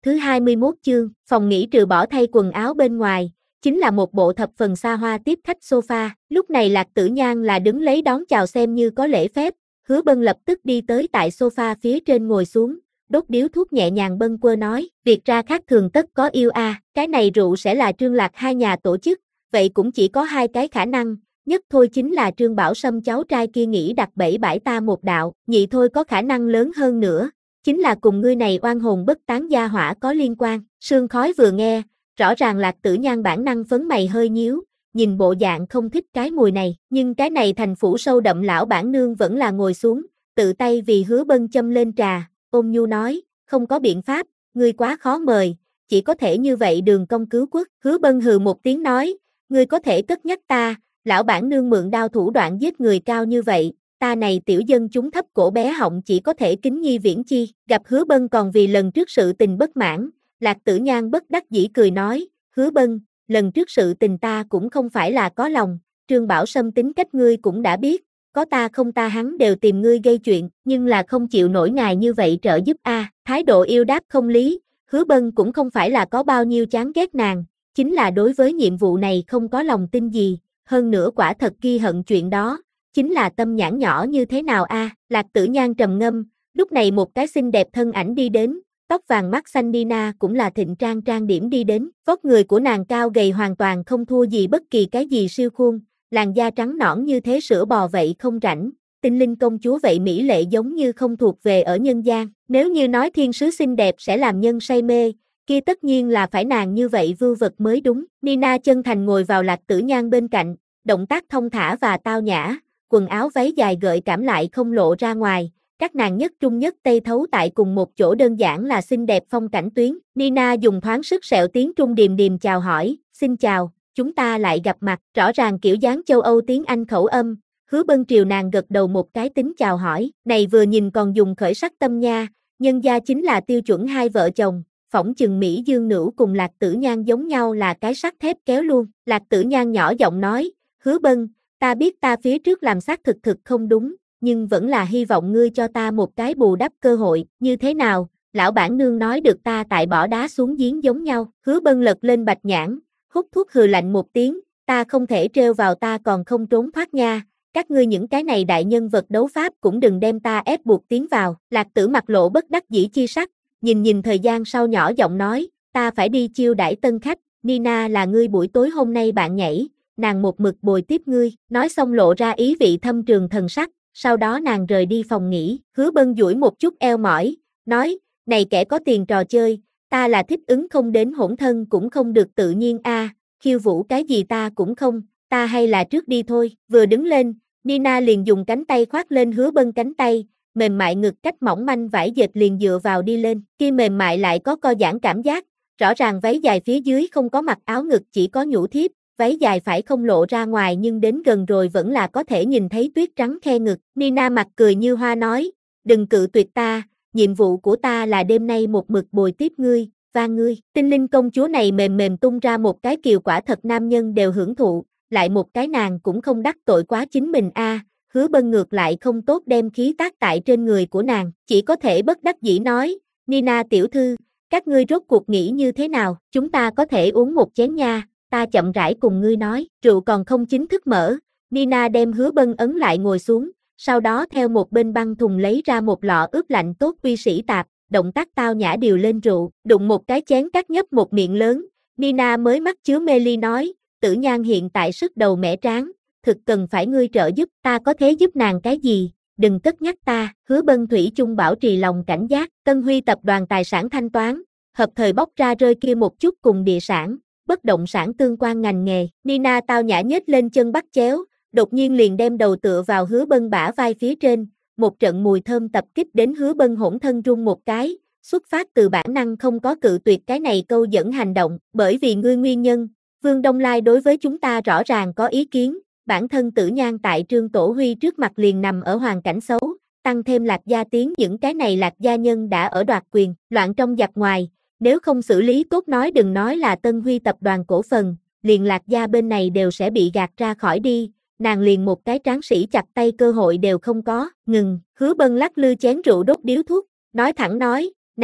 Thứ 21 chương, phòng nghỉ trừ bỏ thay quần áo bên ngoài, chính là một bộ thập phần xa hoa tiếp khách sofa. Lúc này Lạc Tử Nhan là đứng lấy đón chào xem như có lễ phép, Hứa Bân lập tức đi tới tại sofa phía trên ngồi xuống, đốt điếu thuốc nhẹ nhàng bâng quơ nói, việc ra khác thường tất có yêu a, cái này rượu sẽ là Trương Lạc hai nhà tổ chức, vậy cũng chỉ có hai cái khả năng, nhất thôi chính là Trương Bảo Sâm cháu trai kia nghĩ đặt bẫy bãi ta một đạo, nhị thôi có khả năng lớn hơn nữa, chính là cùng ngươi này oan hồn bất tán gia hỏa có liên quan. Sương Khói vừa nghe, rõ ràng Lạc Tử Nhan bản năng phấn mày hơi nhíu, nhìn bộ dạng không thích cái mùi này, nhưng cái này thành phủ sâu đậm lão bản nương vẫn là ngồi xuống, tự tay vì Hứa Bân châm lên trà, ôn nhu nói, không có biện pháp, ngươi quá khó mời, chỉ có thể như vậy đường công cứu quốc. Hứa Bân hừ một tiếng nói, ngươi có thể cất nhắc ta, lão bản nương mượn đao thủ đoạn giết người cao như vậy, ta này tiểu dân chúng thấp cổ bé họng chỉ có thể kính nhi viễn chi. Gặp Hứa Bân còn vì lần trước sự tình bất mãn, Lạc Tử Nhan bất đắc dĩ cười nói, Hứa Bân, lần trước sự tình ta cũng không phải là có lòng, Trương Bảo Sâm tính cách ngươi cũng đã biết, có ta không ta hắn đều tìm ngươi gây chuyện, nhưng là không chịu nổi ngài như vậy trợ giúp a. Thái độ yêu đáp không lý, Hứa Bân cũng không phải là có bao nhiêu chán ghét nàng, chính là đối với nhiệm vụ này không có lòng tin gì, hơn nữa quả thật ghi hận chuyện đó, chính là tâm nhãn nhỏ như thế nào a. Lạc Tử Nhan trầm ngâm, lúc này một cái xinh đẹp thân ảnh đi đến, tóc vàng mắt xanh Nina cũng là thịnh trang điểm đi đến, vóc người của nàng cao gầy hoàn toàn không thua gì bất kỳ cái gì siêu khuôn, làn da trắng nõn như thế sữa bò vậy không rảnh, tinh linh công chúa vậy mỹ lệ giống như không thuộc về ở nhân gian, nếu như nói thiên sứ xinh đẹp sẽ làm nhân say mê, kia tất nhiên là phải nàng như vậy vưu vật mới đúng. Nina chân thành ngồi vào Lạc Tử Nhan bên cạnh, động tác thông thả và tao nhã, quần áo váy dài gợi cảm lại không lộ ra ngoài, các nàng nhất trung nhất tây thấu tại cùng một chỗ đơn giản là xinh đẹp phong cảnh tuyến. Nina dùng thoáng sức sẹo tiếng Trung điềm điềm chào hỏi, xin chào, chúng ta lại gặp mặt, rõ ràng kiểu dáng châu Âu tiếng Anh khẩu âm, Hứa Bân triều nàng gật đầu một cái tính chào hỏi, này vừa nhìn còn dùng khởi sắc tâm nha, nhân gia chính là tiêu chuẩn hai vợ chồng, phỏng chừng Mỹ Dương Nữu cùng Lạc Tử Nhan giống nhau là cái sắt thép kéo luôn. Lạc Tử Nhan nhỏ giọng nói, Hứa Bân, ta biết ta phía trước làm xác thực không đúng, nhưng vẫn là hy vọng ngươi cho ta một cái bù đắp cơ hội, như thế nào, lão bản nương nói được ta tại bỏ đá xuống giếng giống nhau. Hứa Bân lật lên bạch nhãn, hút thuốc hừ lạnh một tiếng, ta không thể trêu vào ta còn không trốn thoát nha, các ngươi những cái này đại nhân vật đấu pháp cũng đừng đem ta ép buộc tiến vào. Lạc Tử mặt lộ bất đắc dĩ chi sắc, nhìn thời gian sau nhỏ giọng nói, ta phải đi chiêu đãi tân khách, Nina là ngươi buổi tối hôm nay bạn nhảy, nàng một mực bồi tiếp ngươi, nói xong lộ ra ý vị thâm trường thần sắc, sau đó nàng rời đi phòng nghỉ. Hứa Bân duỗi một chút eo mỏi, nói, này kẻ có tiền trò chơi, ta là thích ứng không đến hỗn thân cũng không được tự nhiên a, khiêu vũ cái gì ta cũng không, ta hay là trước đi thôi. Vừa đứng lên, Nina liền dùng cánh tay khoác lên Hứa Bân cánh tay, mềm mại ngực cách mỏng manh vải dệt liền dựa vào đi lên, kia mềm mại lại có co giãn cảm giác, rõ ràng váy dài phía dưới không có mặc áo ngực chỉ có nhũ thiếp, váy dài phải không lộ ra ngoài nhưng đến gần rồi vẫn là có thể nhìn thấy tuyết trắng khe ngực. Nina mặt cười như hoa nói, đừng cự tuyệt ta, nhiệm vụ của ta là đêm nay một mực bồi tiếp ngươi, và ngươi. Tinh linh công chúa này mềm mềm tung ra một cái kiều quả thật nam nhân đều hưởng thụ, lại một cái nàng cũng không đắc tội quá chính mình a. Hứa Bân ngược lại không tốt đem khí tác tại trên người của nàng, chỉ có thể bất đắc dĩ nói, Nina tiểu thư, các ngươi rốt cuộc nghĩ như thế nào, chúng ta có thể uống một chén nha, ta chậm rãi cùng ngươi nói. Rượu còn không chính thức mở, Nina đem Hứa Bân ấn lại ngồi xuống, sau đó theo một bên băng thùng lấy ra một lọ ướp lạnh tốt uy sĩ tạp, động tác tao nhã điều lên rượu, đụng một cái chén cắt nhấp một miệng lớn, Nina mới mắt chứa mê ly nói, Tử Nhan hiện tại sức đầu mẻ tráng, thực cần phải ngươi trợ giúp, ta có thể giúp nàng cái gì, đừng cất nhắc ta. Hứa Bân thủy chung bảo trì lòng cảnh giác, Tân Huy tập đoàn tài sản thanh toán, hợp thời bóc ra rơi kia một chút cùng địa sản, bất động sản tương quan ngành nghề. Nina tao nhã nhếch lên chân bắt chéo, đột nhiên liền đem đầu tựa vào Hứa Bân bả vai phía trên, một trận mùi thơm tập kích đến Hứa Bân hỗn thân run một cái, xuất phát từ bản năng không có cự tuyệt cái này câu dẫn hành động, bởi vì ngươi nguyên nhân, Vương Đông Lai đối với chúng ta rõ ràng có ý kiến, bản thân Tử Nhan tại Trương Tổ Huy trước mặt liền nằm ở hoàn cảnh xấu, tăng thêm Lạc Gia Tiến những cái này Lạc Gia nhân đã ở đoạt quyền, loạn trong giặc ngoài, nếu không xử lý tốt nói đừng nói là Tân Huy tập đoàn cổ phần, liền Lạc Gia bên này đều sẽ bị gạt ra khỏi đi, nàng liền một cái tráng sĩ chặt tay cơ hội đều không có. Ngừng. Hứa Bân lắc lư chén rượu đốt điếu thuốc, nói thẳng nói, này,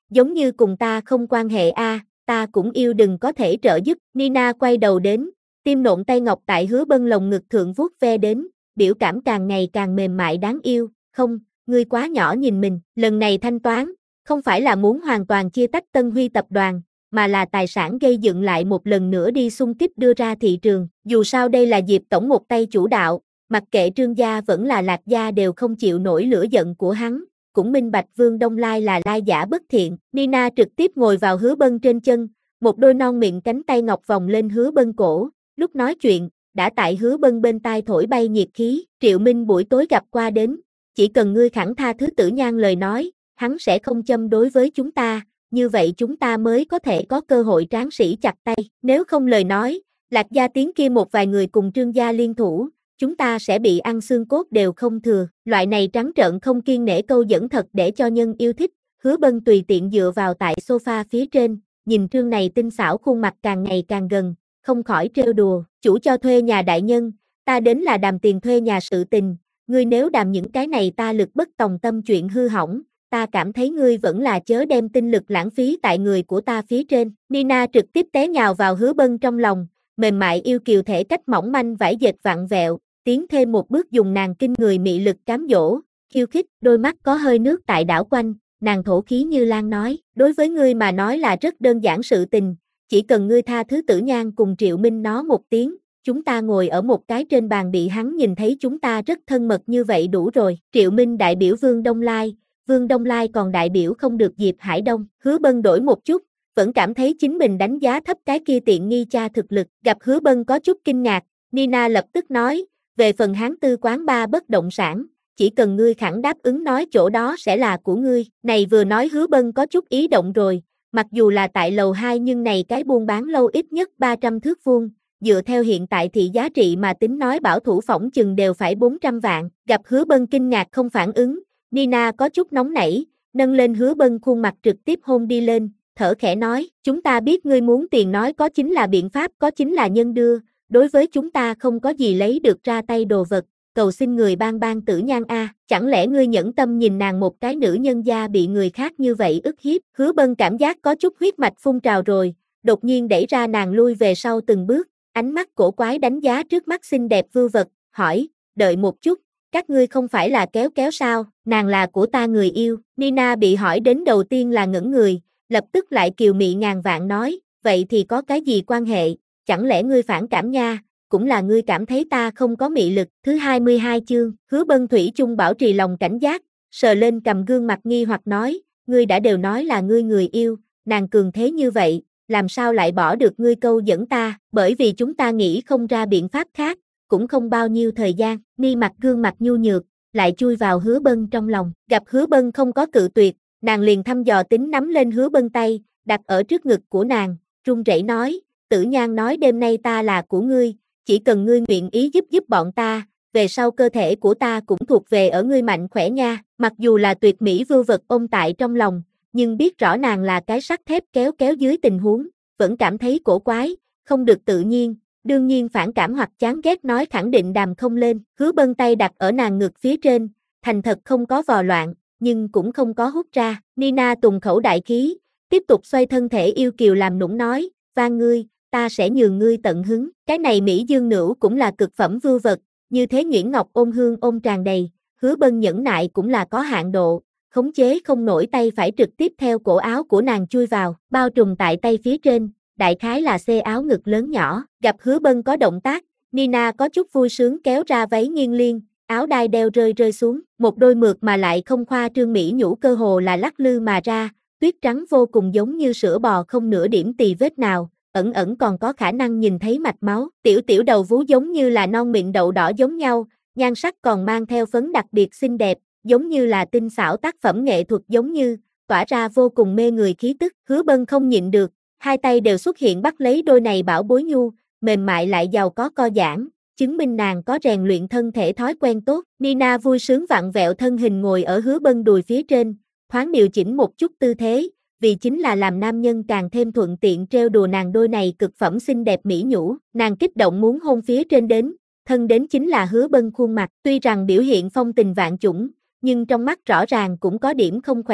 giống như cùng ta không quan hệ a, ta cũng yêu đừng có thể trợ giúp. Nina quay đầu đến, tim nộn tay ngọc tại Hứa Bân lồng ngực thượng vuốt ve đến, biểu cảm càng ngày càng mềm mại đáng yêu. Không, ngươi quá nhỏ nhìn mình, lần này thanh toán, không phải là muốn hoàn toàn chia tách Tân Huy tập đoàn, mà là tài sản gây dựng lại một lần nữa đi xung kích đưa ra thị trường. Dù sao đây là Diệp tổng một tay chủ đạo, mặc kệ Trương gia vẫn là Lạc gia đều không chịu nổi lửa giận của hắn, cũng minh bạch Vương Đông Lai là lai giả bất thiện. Nina trực tiếp ngồi vào Hứa Bân trên chân, một đôi non miệng cánh tay ngọc vòng lên Hứa Bân cổ, lúc nói chuyện, đã tại Hứa Bân bên tai thổi bay nhiệt khí. Triệu Minh buổi tối gặp qua đến, chỉ cần ngươi khẳng tha thứ Tử Nhan lời nói, hắn sẽ không châm đối với chúng ta, như vậy chúng ta mới có thể có cơ hội tráng sĩ chặt tay, nếu không lời nói, Lạc gia tiếng kia một vài người cùng Trương gia liên thủ, chúng ta sẽ bị ăn xương cốt đều không thừa. Loại này trắng trợn không kiêng nể câu dẫn thật để cho nhân yêu thích. Hứa Bân tùy tiện dựa vào tại sofa phía trên, nhìn Trương này tinh xảo khuôn mặt càng ngày càng gần, không khỏi trêu đùa. Chủ cho thuê nhà đại nhân, ta đến là đàm tiền thuê nhà sự tình, ngươi nếu đàm những cái này ta lực bất tòng tâm chuyện hư hỏng, ta cảm thấy ngươi vẫn là chớ đem tinh lực lãng phí tại người của ta phía trên. Nina trực tiếp té nhào vào Hứa Bân trong lòng, mềm mại yêu kiều thể cách mỏng manh vải dệt vặn vẹo, tiến thêm một bước dùng nàng kinh người mị lực cám dỗ, khiêu khích, đôi mắt có hơi nước tại đảo quanh, nàng thổ khí như lan nói, đối với ngươi mà nói là rất đơn giản sự tình, chỉ cần ngươi tha thứ Tử Nhan cùng Triệu Minh nó một tiếng, chúng ta ngồi ở một cái trên bàn bị hắn nhìn thấy chúng ta rất thân mật như vậy đủ rồi. Triệu Minh đại biểu Vương Đông Lai, Vương Đông Lai còn đại biểu không được Diệp Hải Đông. Hứa Bân đổi một chút, vẫn cảm thấy chính mình đánh giá thấp cái kia tiện nghi cha thực lực. Gặp Hứa Bân có chút kinh ngạc, Nina lập tức nói, về phần Hán Tư quán ba bất động sản, chỉ cần ngươi khẳng đáp ứng nói chỗ đó sẽ là của ngươi. Này vừa nói Hứa Bân có chút ý động rồi, mặc dù là tại lầu 2 nhưng này cái buôn bán lâu ít nhất 300 thước vuông, dựa theo hiện tại thị giá trị mà tính nói bảo thủ phỏng chừng đều phải 400 vạn. Gặp Hứa Bân kinh ngạc không phản ứng, Nina có chút nóng nảy, nâng lên Hứa Bân khuôn mặt trực tiếp hôn đi lên, thở khẽ nói, chúng ta biết ngươi muốn tiền nói có chính là biện pháp có chính là nhân đưa, đối với chúng ta không có gì lấy được ra tay đồ vật, cầu xin người ban Tử Nhan a, chẳng lẽ ngươi nhẫn tâm nhìn nàng một cái nữ nhân gia bị người khác như vậy ức hiếp. Hứa Bân cảm giác có chút huyết mạch phun trào rồi, đột nhiên đẩy ra nàng lui về sau từng bước, ánh mắt cổ quái đánh giá trước mắt xinh đẹp vưu vật, hỏi, đợi một chút, các ngươi không phải là kéo kéo sao, nàng là của ta người yêu. Nina bị hỏi đến đầu tiên là ngẩn người, lập tức lại kiều mị ngàn vạn nói, vậy thì có cái gì quan hệ, chẳng lẽ ngươi phản cảm nha, cũng là ngươi cảm thấy ta không có mị lực. Thứ 22 chương, Hứa Bân thủy chung bảo trì lòng cảnh giác, sờ lên cầm gương mặt nghi hoặc nói, ngươi đã đều nói là ngươi người yêu, nàng cường thế như vậy, làm sao lại bỏ được ngươi câu dẫn ta, bởi vì chúng ta nghĩ không ra biện pháp khác, cũng không bao nhiêu thời gian. Ni mặt gương mặt nhu nhược, lại chui vào Hứa Bân trong lòng, gặp Hứa Bân không có cự tuyệt, nàng liền thăm dò tính nắm lên Hứa Bân tay, đặt ở trước ngực của nàng, run rẩy nói, Tử Nhan nói đêm nay ta là của ngươi, chỉ cần ngươi nguyện ý giúp bọn ta, về sau cơ thể của ta cũng thuộc về ở ngươi mạnh khỏe nha. Mặc dù là tuyệt mỹ vưu vật ôm tại trong lòng, nhưng biết rõ nàng là cái sắt thép kéo kéo dưới tình huống, vẫn cảm thấy cổ quái, không được tự nhiên, đương nhiên phản cảm hoặc chán ghét nói khẳng định đàm không lên. Hứa Bân tay đặt ở nàng ngực phía trên, thành thật không có vò loạn, nhưng cũng không có hút ra. Nina tùng khẩu đại khí, tiếp tục xoay thân thể yêu kiều làm nũng nói, van ngươi, ta sẽ nhường ngươi tận hứng. Cái này Mỹ Dương Nữu cũng là cực phẩm vưu vật, như thế Nguyễn Ngọc ôm hương ôm tràn đầy, Hứa Bân nhẫn nại cũng là có hạn độ, khống chế không nổi tay phải trực tiếp theo cổ áo của nàng chui vào, bao trùm tại tay phía trên, đại khái là xê áo ngực lớn nhỏ. Gặp Hứa Bân có động tác, Nina có chút vui sướng kéo ra váy nghiêng liên, áo đai đeo rơi xuống, một đôi mượt mà lại không khoa trương mỹ nhũ cơ hồ là lắc lư mà ra, tuyết trắng vô cùng giống như sữa bò không nửa điểm tì vết nào, ẩn ẩn còn có khả năng nhìn thấy mạch máu, tiểu đầu vú giống như là non mịn đậu đỏ giống nhau, nhan sắc còn mang theo phấn đặc biệt xinh đẹp, giống như là tinh xảo tác phẩm nghệ thuật giống như, tỏa ra vô cùng mê người khí tức. Hứa Bân không nhịn được, hai tay đều xuất hiện bắt lấy đôi này bảo bối nhu, mềm mại lại giàu có co giãn, chứng minh nàng có rèn luyện thân thể thói quen tốt. Nina vui sướng vặn vẹo thân hình ngồi ở Hứa Bân đùi phía trên, thoáng điều chỉnh một chút tư thế, vì chính là làm nam nhân càng thêm thuận tiện trêu đùa nàng đôi này cực phẩm xinh đẹp mỹ nhũ. Nàng kích động muốn hôn phía trên đến, thân đến chính là Hứa Bân khuôn mặt, tuy rằng biểu hiện phong tình vạn chủng, nhưng trong mắt rõ ràng cũng có điểm không khỏe,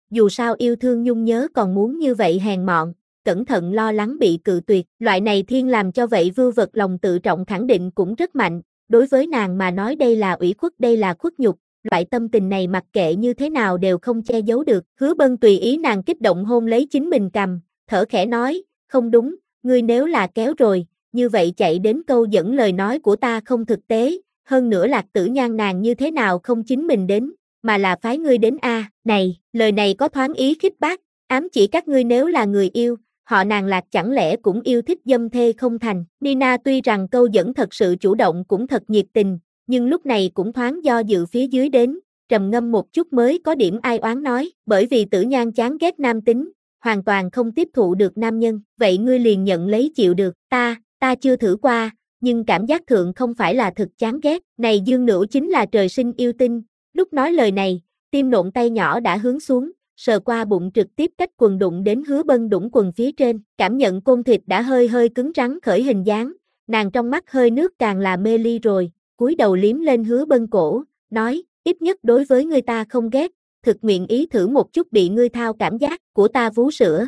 dù sao yêu thương nhung nhớ còn muốn như vậy hèn mọn, cẩn thận lo lắng bị cự tuyệt, loại này thiên làm cho vậy vưu vật lòng tự trọng khẳng định cũng rất mạnh, đối với nàng mà nói đây là ủy khuất, đây là khuất nhục, loại tâm tình này mặc kệ như thế nào đều không che giấu được, Hứa Bân tùy ý nàng kích động hôn lấy chính mình cằm, thở khẽ nói, không đúng, ngươi nếu là kéo rồi, như vậy chạy đến câu dẫn lời nói của ta không thực tế, hơn nữa Lạc Tử Nhan nàng như thế nào không chính mình đến, mà là phái ngươi đến a, này, lời này có thoáng ý khích bác, ám chỉ các ngươi nếu là người yêu, họ nàng Lạc chẳng lẽ cũng yêu thích dâm thê không thành. Nina tuy rằng câu dẫn thật sự chủ động cũng thật nhiệt tình, nhưng lúc này cũng thoáng do dự phía dưới đến, trầm ngâm một chút mới có điểm ai oán nói, bởi vì Tử Nhan chán ghét nam tính, hoàn toàn không tiếp thụ được nam nhân, vậy ngươi liền nhận lấy chịu được, ta chưa thử qua, nhưng cảm giác thượng không phải là thực chán ghét, này Dương Nữu chính là trời sinh yêu tinh, lúc nói lời này, tim nộn tay nhỏ đã hướng xuống, sờ qua bụng trực tiếp cách quần đụng đến Hứa Bân đũng quần phía trên, cảm nhận côn thịt đã hơi hơi cứng rắn khởi hình dáng, nàng trong mắt hơi nước càng là mê ly rồi, cúi đầu liếm lên Hứa Bân cổ, nói, ít nhất đối với ngươi ta không ghét, thực nguyện ý thử một chút bị ngươi thao cảm giác của ta vú sữa.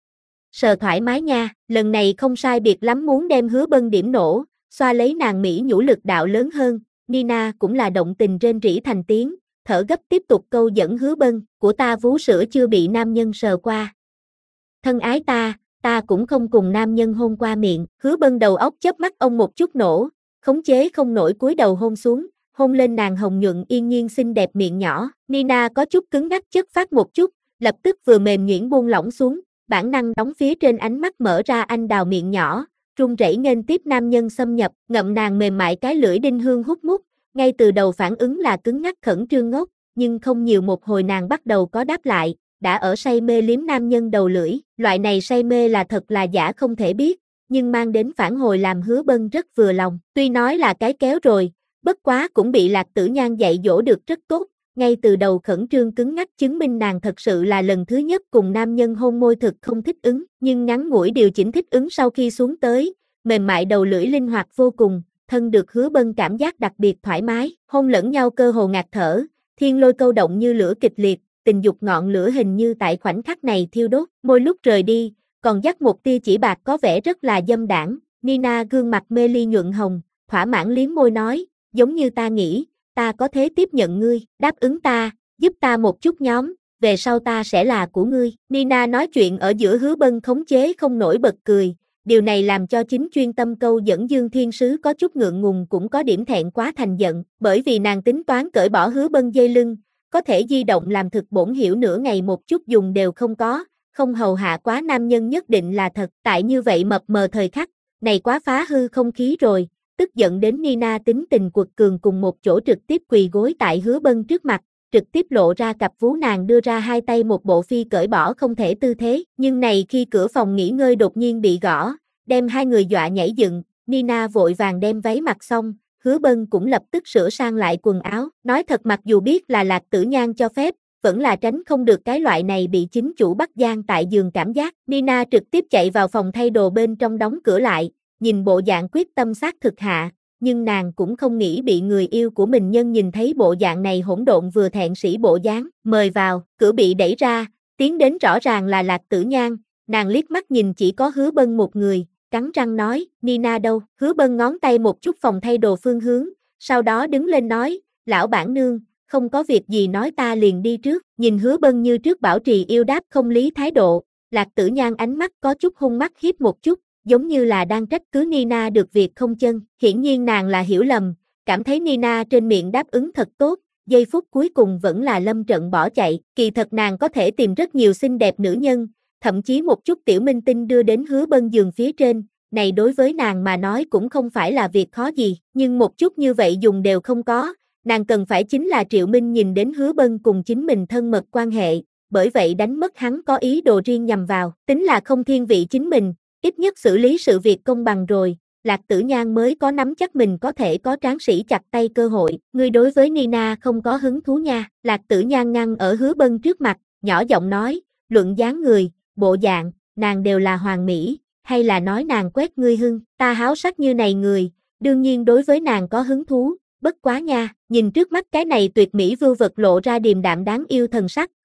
Sờ thoải mái nha, lần này không sai biệt lắm muốn đem Hứa Bân điểm nổ, xoa lấy nàng mỹ nhũ lực đạo lớn hơn, Nina cũng là động tình rên rỉ thành tiếng, thở gấp tiếp tục câu dẫn Hứa Bân, của ta vú sữa chưa bị nam nhân sờ qua. Thân ái ta cũng không cùng nam nhân hôn qua miệng, Hứa Bân đầu óc chớp mắt ông một chút nổ, khống chế không nổi cúi đầu hôn xuống, hôn lên nàng hồng nhuận yên nhiên xinh đẹp miệng nhỏ, Nina có chút cứng ngắc chất phát một chút, lập tức vừa mềm nhuyễn buông lỏng xuống, bản năng đóng phía trên ánh mắt mở ra anh đào miệng nhỏ, run rẩy nghênh tiếp nam nhân xâm nhập, ngậm nàng mềm mại cái lưỡi đinh hương hút mút, ngay từ đầu phản ứng là cứng ngắc khẩn trương ngốc, nhưng không nhiều một hồi nàng bắt đầu có đáp lại, đã ở say mê liếm nam nhân đầu lưỡi, loại này say mê là thật là giả không thể biết, nhưng mang đến phản hồi làm Hứa Bân rất vừa lòng, tuy nói là cái kéo rồi, bất quá cũng bị Lạc Tử Nhan dạy dỗ được rất tốt, ngay từ đầu khẩn trương cứng ngắc chứng minh nàng thật sự là lần thứ nhất cùng nam nhân hôn môi thực không thích ứng, nhưng ngắn ngủi điều chỉnh thích ứng sau khi xuống tới, mềm mại đầu lưỡi linh hoạt vô cùng, thân được Hứa Bân cảm giác đặc biệt thoải mái, hôn lẫn nhau cơ hồ ngạt thở, thiên lôi câu động như lửa kịch liệt, tình dục ngọn lửa hình như tại khoảnh khắc này thiêu đốt, môi lúc rời đi, còn dắt một tia chỉ bạc có vẻ rất là dâm đãng. Nina gương mặt mê ly nhuận hồng, thỏa mãn liếm môi nói, giống như ta nghĩ, ta có thể tiếp nhận ngươi, đáp ứng ta, giúp ta một chút nhóm, về sau ta sẽ là của ngươi. Nina nói chuyện ở giữa Hứa Bân khống chế không nổi bật cười, điều này làm cho chính chuyên tâm câu dẫn Dương Thiên Sứ có chút ngượng ngùng cũng có điểm thẹn quá thành giận, bởi vì nàng tính toán cởi bỏ Hứa Bân dây lưng, có thể di động làm thực bổn hiểu nửa ngày một chút dùng đều không có, không hầu hạ quá nam nhân nhất định là thật, tại như vậy mập mờ thời khắc, này quá phá hư không khí rồi, tức giận đến Nina tính tình quật cường cùng một chỗ trực tiếp quỳ gối tại Hứa Bân trước mặt, trực tiếp lộ ra cặp vú nàng đưa ra hai tay một bộ phi cởi bỏ không thể tư thế, nhưng này khi cửa phòng nghỉ ngơi đột nhiên bị gõ, đem hai người dọa nhảy dựng, Nina vội vàng đem váy mặc xong, Hứa Bân cũng lập tức sửa sang lại quần áo, nói thật mặc dù biết là Lạc Tử Nhan cho phép, vẫn là tránh không được cái loại này bị chính chủ bắt gian tại giường cảm giác, Nina trực tiếp chạy vào phòng thay đồ bên trong đóng cửa lại, nhìn bộ dạng quyết tâm xác thực hạ, nhưng nàng cũng không nghĩ bị người yêu của mình nhân nhìn thấy bộ dạng này hỗn độn vừa thẹn sĩ bộ dáng, mời vào, cửa bị đẩy ra, tiến đến rõ ràng là Lạc Tử Nhan, nàng liếc mắt nhìn chỉ có Hứa Bân một người, cắn răng nói, Nina đâu, Hứa Bân ngón tay một chút phòng thay đồ phương hướng, sau đó đứng lên nói, lão bản nương, không có việc gì nói ta liền đi trước, nhìn Hứa Bân như trước bảo trì yêu đáp không lý thái độ, Lạc Tử Nhan ánh mắt có chút hung mắt hiếp một chút, giống như là đang trách cứ Nina được việc không chân, hiển nhiên nàng là hiểu lầm, cảm thấy Nina trên miệng đáp ứng thật tốt, giây phút cuối cùng vẫn là lâm trận bỏ chạy, kỳ thật nàng có thể tìm rất nhiều xinh đẹp nữ nhân, thậm chí một chút tiểu minh tinh đưa đến Hứa Bân giường phía trên, này đối với nàng mà nói cũng không phải là việc khó gì, nhưng một chút như vậy dùng đều không có, nàng cần phải chính là Triệu Minh nhìn đến Hứa Bân cùng chính mình thân mật quan hệ, bởi vậy đánh mất hắn có ý đồ riêng nhằm vào, tính là không thiên vị chính mình, ít nhất xử lý sự việc công bằng rồi, Lạc Tử Nhan mới có nắm chắc mình có thể có tráng sĩ chặt tay cơ hội, ngươi đối với Nina không có hứng thú nha, Lạc Tử Nhan ngăn ở Hứa Bân trước mặt, nhỏ giọng nói, luận dáng người, bộ dạng, nàng đều là hoàn mỹ, hay là nói nàng quét ngươi hưng, ta háo sắc như này người, đương nhiên đối với nàng có hứng thú, bất quá nha, nhìn trước mắt cái này tuyệt mỹ vưu vật lộ ra điềm đạm đáng yêu thần sắc,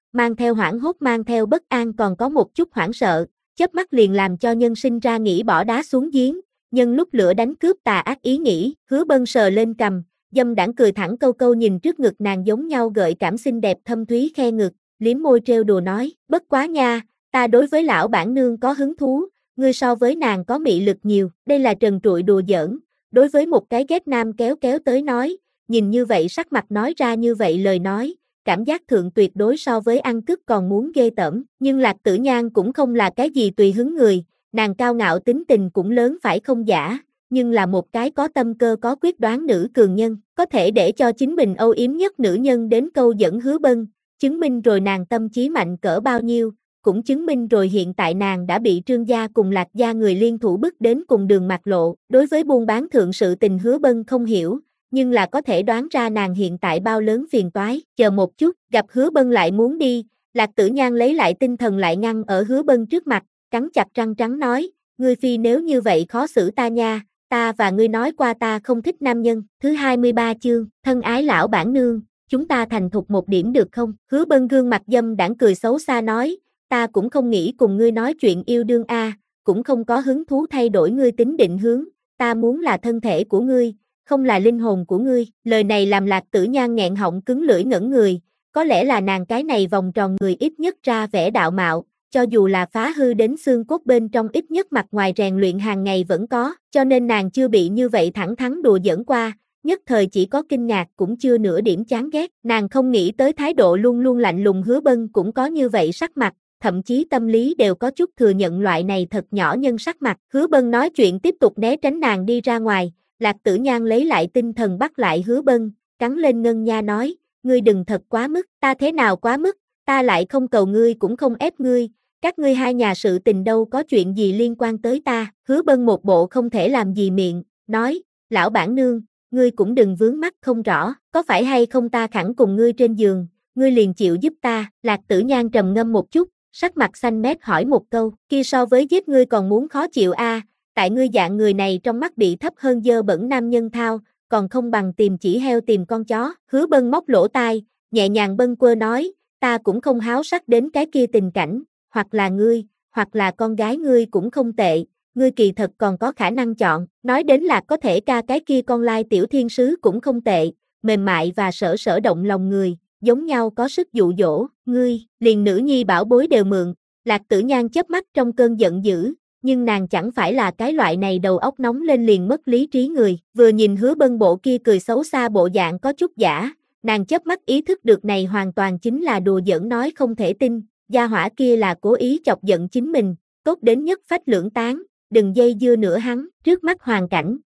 mang theo hoảng hốt mang theo bất an còn có một chút hoảng sợ, chớp mắt liền làm cho nhân sinh ra nghĩ bỏ đá xuống giếng, nhân lúc lửa đánh cướp tà ác ý nghĩ, Hứa Bân sờ lên cằm, dâm đãng cười thẳng câu câu nhìn trước ngực nàng giống nhau gợi cảm xinh đẹp thâm thúy khe ngực, liếm môi trêu đùa nói, bất quá nha, ta đối với lão bản nương có hứng thú, ngươi so với nàng có mị lực nhiều, đây là trần trụi đùa giỡn, đối với một cái ghét nam kéo kéo tới nói, nhìn như vậy sắc mặt nói ra như vậy lời nói, cảm giác thượng tuyệt đối so với ăn cướp còn muốn ghê tởm, nhưng Lạc Tử Nhan cũng không là cái gì tùy hứng người, nàng cao ngạo tính tình cũng lớn phải không giả, nhưng là một cái có tâm cơ có quyết đoán nữ cường nhân, có thể để cho chính mình âu yếm nhất nữ nhân đến câu dẫn Hứa Bân, chứng minh rồi nàng tâm trí mạnh cỡ bao nhiêu, cũng chứng minh rồi hiện tại nàng đã bị Trương gia cùng Lạc gia người liên thủ bức đến cùng đường mạt lộ, đối với buôn bán thượng sự tình Hứa Bân không hiểu, nhưng là có thể đoán ra nàng hiện tại bao lớn phiền toái, chờ một chút, gặp Hứa Bân lại muốn đi, Lạc Tử Nhan lấy lại tinh thần lại ngăn ở Hứa Bân trước mặt, cắn chặt răng trắng nói, ngươi phi nếu như vậy khó xử ta nha, ta và ngươi nói qua ta không thích nam nhân, thứ 23 chương, thân ái lão bản nương, chúng ta thành thục một điểm được không? Hứa Bân gương mặt dâm đãng cười xấu xa nói, ta cũng không nghĩ cùng ngươi nói chuyện yêu đương cũng không có hứng thú thay đổi ngươi tính định hướng, ta muốn là thân thể của ngươi, không là linh hồn của ngươi, lời này làm Lạc Tử Nhan nghẹn họng cứng lưỡi ngẩn người, có lẽ là nàng cái này vòng tròn người ít nhất ra vẻ đạo mạo, cho dù là phá hư đến xương cốt bên trong ít nhất mặt ngoài rèn luyện hàng ngày vẫn có, cho nên nàng chưa bị như vậy thẳng thắn đùa giỡn qua, nhất thời chỉ có kinh ngạc cũng chưa nửa điểm chán ghét, nàng không nghĩ tới thái độ luôn luôn lạnh lùng Hứa Bân cũng có như vậy sắc mặt, thậm chí tâm lý đều có chút thừa nhận loại này thật nhỏ nhân sắc mặt, Hứa Bân nói chuyện tiếp tục né tránh nàng đi ra ngoài, Lạc Tử Nhan lấy lại tinh thần bắt lại Hứa Bân, cắn lên ngân nha nói, ngươi đừng thật quá mức, ta thế nào quá mức, ta lại không cầu ngươi cũng không ép ngươi, các ngươi hai nhà sự tình đâu có chuyện gì liên quan tới ta, Hứa Bân một bộ không thể làm gì miệng, nói, lão bản nương, ngươi cũng đừng vướng mắc không rõ, có phải hay không ta khẳng cùng ngươi trên giường, ngươi liền chịu giúp ta, Lạc Tử Nhan trầm ngâm một chút, sắc mặt xanh mét hỏi một câu, kia so với giết ngươi còn muốn khó chịu tại ngươi dạng người này trong mắt bị thấp hơn dơ bẩn nam nhân thao, còn không bằng tìm chỉ heo tìm con chó, Hứa Bân móc lỗ tai, nhẹ nhàng bâng quơ nói, ta cũng không háo sắc đến cái kia tình cảnh, hoặc là ngươi, hoặc là con gái ngươi cũng không tệ, ngươi kỳ thật còn có khả năng chọn, nói đến là có thể ca cái kia con lai tiểu thiên sứ cũng không tệ, mềm mại và sở sở động lòng người, giống nhau có sức dụ dỗ, ngươi, liền nữ nhi bảo bối đều mượn, Lạc Tử Nhan chớp mắt trong cơn giận dữ, nhưng nàng chẳng phải là cái loại này đầu óc nóng lên liền mất lý trí người, vừa nhìn Hứa Bân bộ kia cười xấu xa bộ dạng có chút giả, nàng chớp mắt ý thức được này hoàn toàn chính là đùa giỡn nói không thể tin, gia hỏa kia là cố ý chọc giận chính mình, tốt đến nhất phách lưỡng tán, đừng dây dưa nữa hắn, trước mắt hoàn cảnh.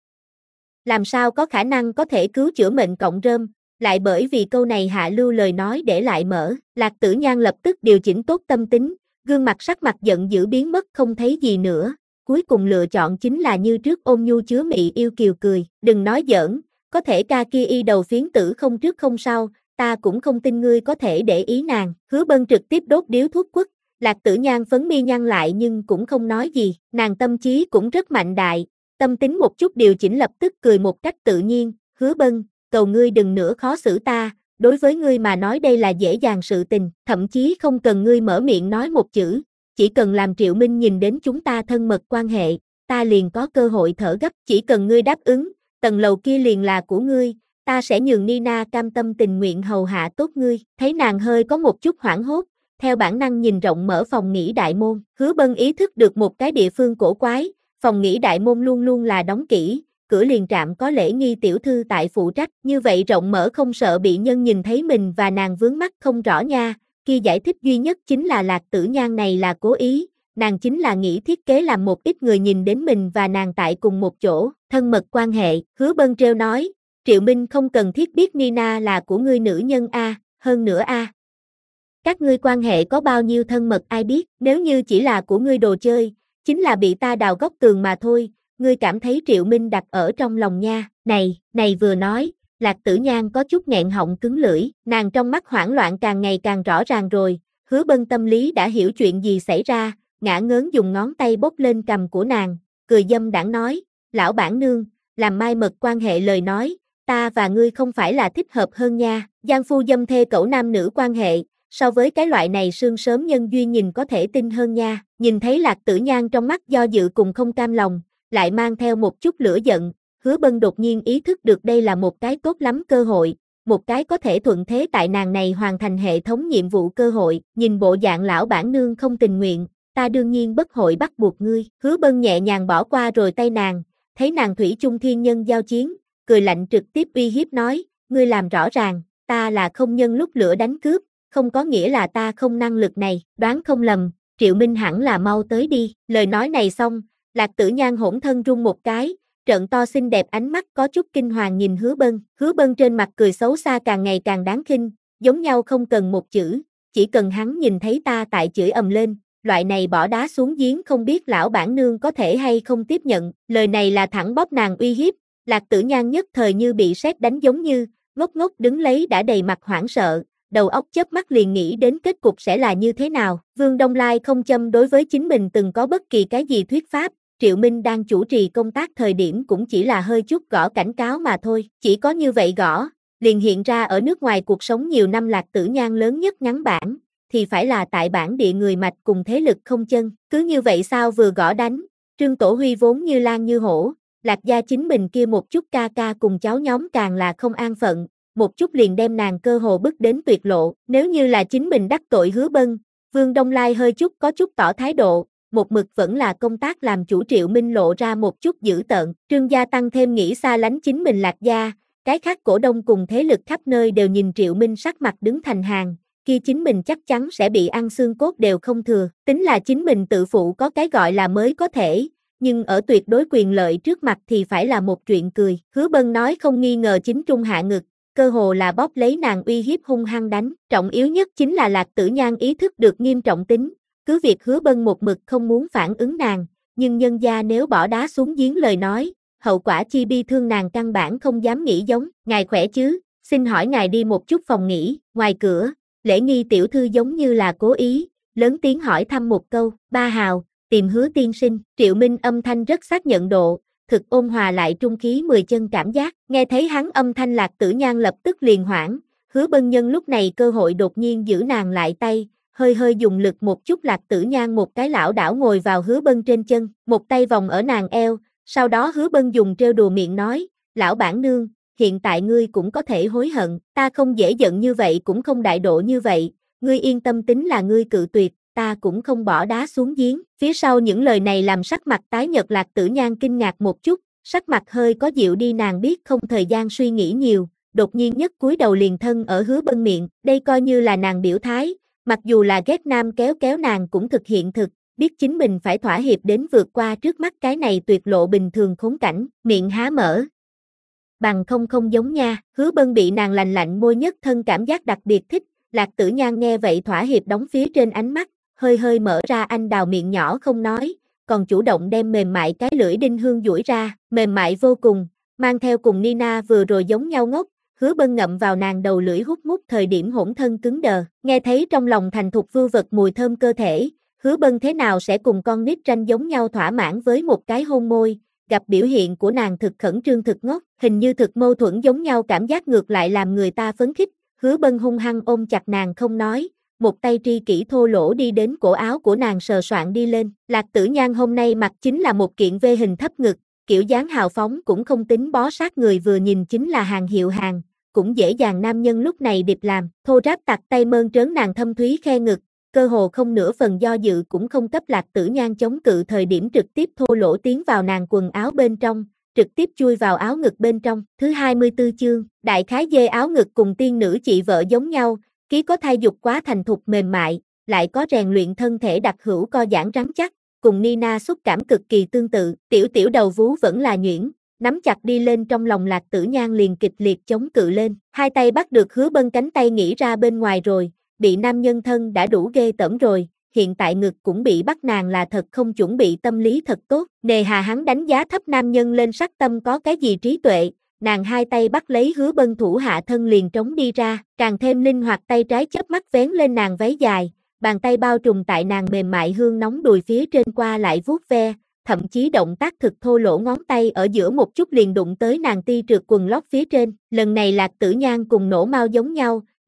Làm sao có khả năng có thể cứu chữa mệnh cộng rơm, lại bởi vì câu này hạ lưu lời nói để lại mở, Lạc Tử Nhan lập tức điều chỉnh tốt tâm tính, gương mặt sắc mặt giận dữ biến mất không thấy gì nữa, cuối cùng lựa chọn chính là như trước ôn nhu chứa mị yêu kiều cười, đừng nói giỡn, có thể ca kia y đầu phiến tử không trước không sau, ta cũng không tin ngươi có thể để ý nàng, Hứa Bân trực tiếp đốt điếu thuốc quất, Lạc Tử Nhan phấn mi nhăn lại nhưng cũng không nói gì, nàng tâm trí cũng rất mạnh đại, tâm tính một chút điều chỉnh lập tức cười một cách tự nhiên, Hứa Bân, cầu ngươi đừng nữa khó xử ta, đối với ngươi mà nói đây là dễ dàng sự tình, thậm chí không cần ngươi mở miệng nói một chữ, chỉ cần làm Triệu Minh nhìn đến chúng ta thân mật quan hệ, ta liền có cơ hội thở gấp, chỉ cần ngươi đáp ứng, tầng lầu kia liền là của ngươi, ta sẽ nhường Nina cam tâm tình nguyện hầu hạ tốt ngươi, thấy nàng hơi có một chút hoảng hốt, theo bản năng nhìn rộng mở phòng nghỉ đại môn, Hứa Bân ý thức được một cái địa phương cổ quái, phòng nghỉ đại môn luôn luôn là đóng kỹ, cửa liền trạm có lễ nghi tiểu thư tại phụ trách, như vậy rộng mở không sợ bị nhân nhìn thấy mình và nàng vướng mắt không rõ nha, kia giải thích duy nhất chính là Lạc Tử Nhan này là cố ý, nàng chính là nghĩ thiết kế làm một ít người nhìn đến mình và nàng tại cùng một chỗ, thân mật quan hệ, Hứa Bân trêu nói, Triệu Minh không cần thiết biết Nina là của ngươi nữ nhân hơn nữa các ngươi quan hệ có bao nhiêu thân mật ai biết, nếu như chỉ là của ngươi đồ chơi, chính là bị ta đào góc tường mà thôi, ngươi cảm thấy Triệu Minh đặt ở trong lòng nha, này vừa nói, Lạc Tử Nhan có chút nghẹn họng cứng lưỡi, nàng trong mắt hoảng loạn càng ngày càng rõ ràng rồi, Hứa Bân tâm lý đã hiểu chuyện gì xảy ra, ngã ngớn dùng ngón tay bóp lên cằm của nàng, cười dâm đãng nói, lão bản nương, làm mai mật quan hệ lời nói, ta và ngươi không phải là thích hợp hơn nha, giang phu dâm thê cẩu nam nữ quan hệ, so với cái loại này sương sớm nhân duyên nhìn có thể tin hơn nha. Nhìn thấy Lạc Tử Nhan trong mắt do dự cùng không cam lòng, lại mang theo một chút lửa giận, Hứa Bân đột nhiên ý thức được đây là một cái tốt lắm cơ hội, một cái có thể thuận thế tại nàng này hoàn thành hệ thống nhiệm vụ cơ hội. Nhìn bộ dạng lão bản nương không tình nguyện, ta đương nhiên bất hội bắt buộc ngươi. Hứa Bân nhẹ nhàng bỏ qua rồi tay nàng, thấy nàng thủy chung thiên nhân giao chiến, cười lạnh trực tiếp uy hiếp nói, ngươi làm rõ ràng, ta là không nhân lúc lửa đánh cướp, không có nghĩa là ta không năng lực này. Đoán không lầm, Triệu Minh hẳn là mau tới đi. Lời nói này xong, Lạc Tử Nhan hỗn thân run một cái, trợn to xinh đẹp ánh mắt có chút kinh hoàng nhìn Hứa Bân trên mặt cười xấu xa càng ngày càng đáng khinh, giống nhau không cần một chữ, chỉ cần hắn nhìn thấy ta tại chửi ầm lên, loại này bỏ đá xuống giếng không biết lão bản nương có thể hay không tiếp nhận. Lời này là thẳng bóp nàng uy hiếp. Lạc Tử Nhan nhất thời như bị sét đánh giống như, ngốc ngốc đứng lấy đã đầy mặt hoảng sợ, đầu óc chớp mắt liền nghĩ đến kết cục sẽ là như thế nào. Vương Đông Lai không châm đối với chính mình từng có bất kỳ cái gì thuyết pháp, Triệu Minh đang chủ trì công tác thời điểm cũng chỉ là hơi chút gõ cảnh cáo mà thôi. Chỉ có như vậy gõ, liền hiện ra ở nước ngoài cuộc sống nhiều năm Lạc Tử Nhan lớn nhất ngắn bản, thì phải là tại bản địa người mạch cùng thế lực không chân. Cứ như vậy sao vừa gõ đánh, Trương Tổ Huy vốn như lan như hổ, Lạc gia chính mình kia một chút ca ca cùng cháu nhóm càng là không an phận, một chút liền đem nàng cơ hồ bức đến tuyệt lộ. Nếu như là chính mình đắc tội Hứa Bân, Vương Đông Lai hơi chút có chút tỏ thái độ, một mực vẫn là công tác làm chủ Triệu Minh lộ ra một chút dữ tợn. Trương gia tăng thêm nghĩ xa lánh chính mình Lạc gia, cái khác cổ đông cùng thế lực khắp nơi đều nhìn Triệu Minh sắc mặt đứng thành hàng, kia chính mình chắc chắn sẽ bị ăn xương cốt đều không thừa. Tính là chính mình tự phụ có cái gọi là mới có thể, nhưng ở tuyệt đối quyền lợi trước mặt thì phải là một chuyện cười. Hứa Bân nói không nghi ngờ chính trung hạ ngực, cơ hồ là bóp lấy nàng uy hiếp hung hăng đánh. Trọng yếu nhất chính là Lạc Tử Nhan ý thức được nghiêm trọng tính, cứ việc Hứa Bân một mực không muốn phản ứng nàng, nhưng nhân gia nếu bỏ đá xuống giếng lời nói, hậu quả chi bi thương nàng căn bản không dám nghĩ giống. Ngài khỏe chứ, xin hỏi ngài đi một chút phòng nghỉ. Ngoài cửa, Lễ Nghi tiểu thư giống như là cố ý, lớn tiếng hỏi thăm một câu, Ba Hào, tìm Hứa tiên sinh. Triệu Minh âm thanh rất xác nhận độ, thực ôn hòa lại trung khí 10 chân cảm giác. Nghe thấy hắn âm thanh Lạc Tử Nhan lập tức liền hoảng, Hứa Bân nhân lúc này cơ hội đột nhiên giữ nàng lại tay, hơi hơi dùng lực một chút. Lạc Tử Nhan một cái lảo đảo ngồi vào Hứa Bân trên chân, một tay vòng ở nàng eo, sau đó Hứa Bân dùng trêu đùa miệng nói, lão bản nương, hiện tại ngươi cũng có thể hối hận, ta không dễ giận như vậy cũng không đại độ như vậy, ngươi yên tâm, tính là ngươi cự tuyệt, ta cũng không bỏ đá xuống giếng. Phía sau những lời này làm sắc mặt tái nhợt Lạc Tử Nhan kinh ngạc một chút, sắc mặt hơi có dịu đi, nàng biết không thời gian suy nghĩ nhiều, đột nhiên nhất cúi đầu liền thân ở Hứa Bân miệng, đây coi như là nàng biểu thái, mặc dù là ghét nam kéo kéo nàng cũng thực hiện thực, biết chính mình phải thỏa hiệp đến vượt qua trước mắt cái này tuyệt lộ bình thường khốn cảnh, miệng há mở. Bằng không không giống nha. Hứa Bân bị nàng lạnh lạnh môi nhất thân cảm giác đặc biệt thích, Lạc Tử Nhan nghe vậy thỏa hiệp đóng phía trên ánh mắt, hơi hơi mở ra anh đào miệng nhỏ không nói, còn chủ động đem mềm mại cái lưỡi đinh hương duỗi ra, mềm mại vô cùng, mang theo cùng Nina vừa rồi giống nhau ngốc. Hứa Bân ngậm vào nàng đầu lưỡi hút mút thời điểm hỗn thân cứng đờ, nghe thấy trong lòng thành thục vưu vật mùi thơm cơ thể, Hứa Bân thế nào sẽ cùng con nít tranh giống nhau thỏa mãn với một cái hôn môi. Gặp biểu hiện của nàng thực khẩn trương thực ngốc, hình như thực mâu thuẫn giống nhau cảm giác ngược lại làm người ta phấn khích. Hứa Bân hung hăng ôm chặt nàng không nói, một tay tri kỷ thô lỗ đi đến cổ áo của nàng sờ soạn đi lên. Lạc Tử Nhan hôm nay mặc chính là một kiện V hình thấp ngực, kiểu dáng hào phóng cũng không tính bó sát người, vừa nhìn chính là hàng hiệu hàng, cũng dễ dàng nam nhân lúc này điệp làm. Thô ráp tặc tay mơn trớn nàng thâm thúy khe ngực, cơ hồ không nửa phần do dự cũng không cấp Lạc Tử Nhan chống cự thời điểm trực tiếp thô lỗ tiến vào nàng quần áo bên trong, trực tiếp chui vào áo ngực bên trong. Thứ 24 chương, đại khái dê áo ngực cùng tiên nữ chị vợ giống nhau, ký có thai dục quá thành thục mềm mại, lại có rèn luyện thân thể đặc hữu co giãn rắn chắc, cùng Nina xúc cảm cực kỳ tương tự. Tiểu tiểu đầu vú vẫn là nhuyễn, nắm chặt đi lên, trong lòng Lạc Tử Nhan liền kịch liệt chống cự lên, hai tay bắt được Hứa Bân cánh tay nghĩ ra bên ngoài rồi, bị nam nhân thân đã đủ ghê tởm rồi, hiện tại ngực cũng bị bắt, nàng là thật không chuẩn bị tâm lý thật tốt. Nề hà hắn đánh giá thấp nam nhân lên sắc tâm có cái gì trí tuệ, nàng hai tay bắt lấy Hứa Bân thủ hạ thân liền trống đi ra, càng thêm linh hoạt tay trái chớp mắt vén lên nàng váy dài, bàn tay bao trùm tại nàng mềm mại hương nóng đùi phía trên qua lại vuốt ve, thậm chí động tác thực thô lỗ, ngón tay ở giữa một chút liền đụng tới nàng ti trượt quần lót phía trên. Lần này Lạc Tử Nhan cùng nổ mau giống nhau,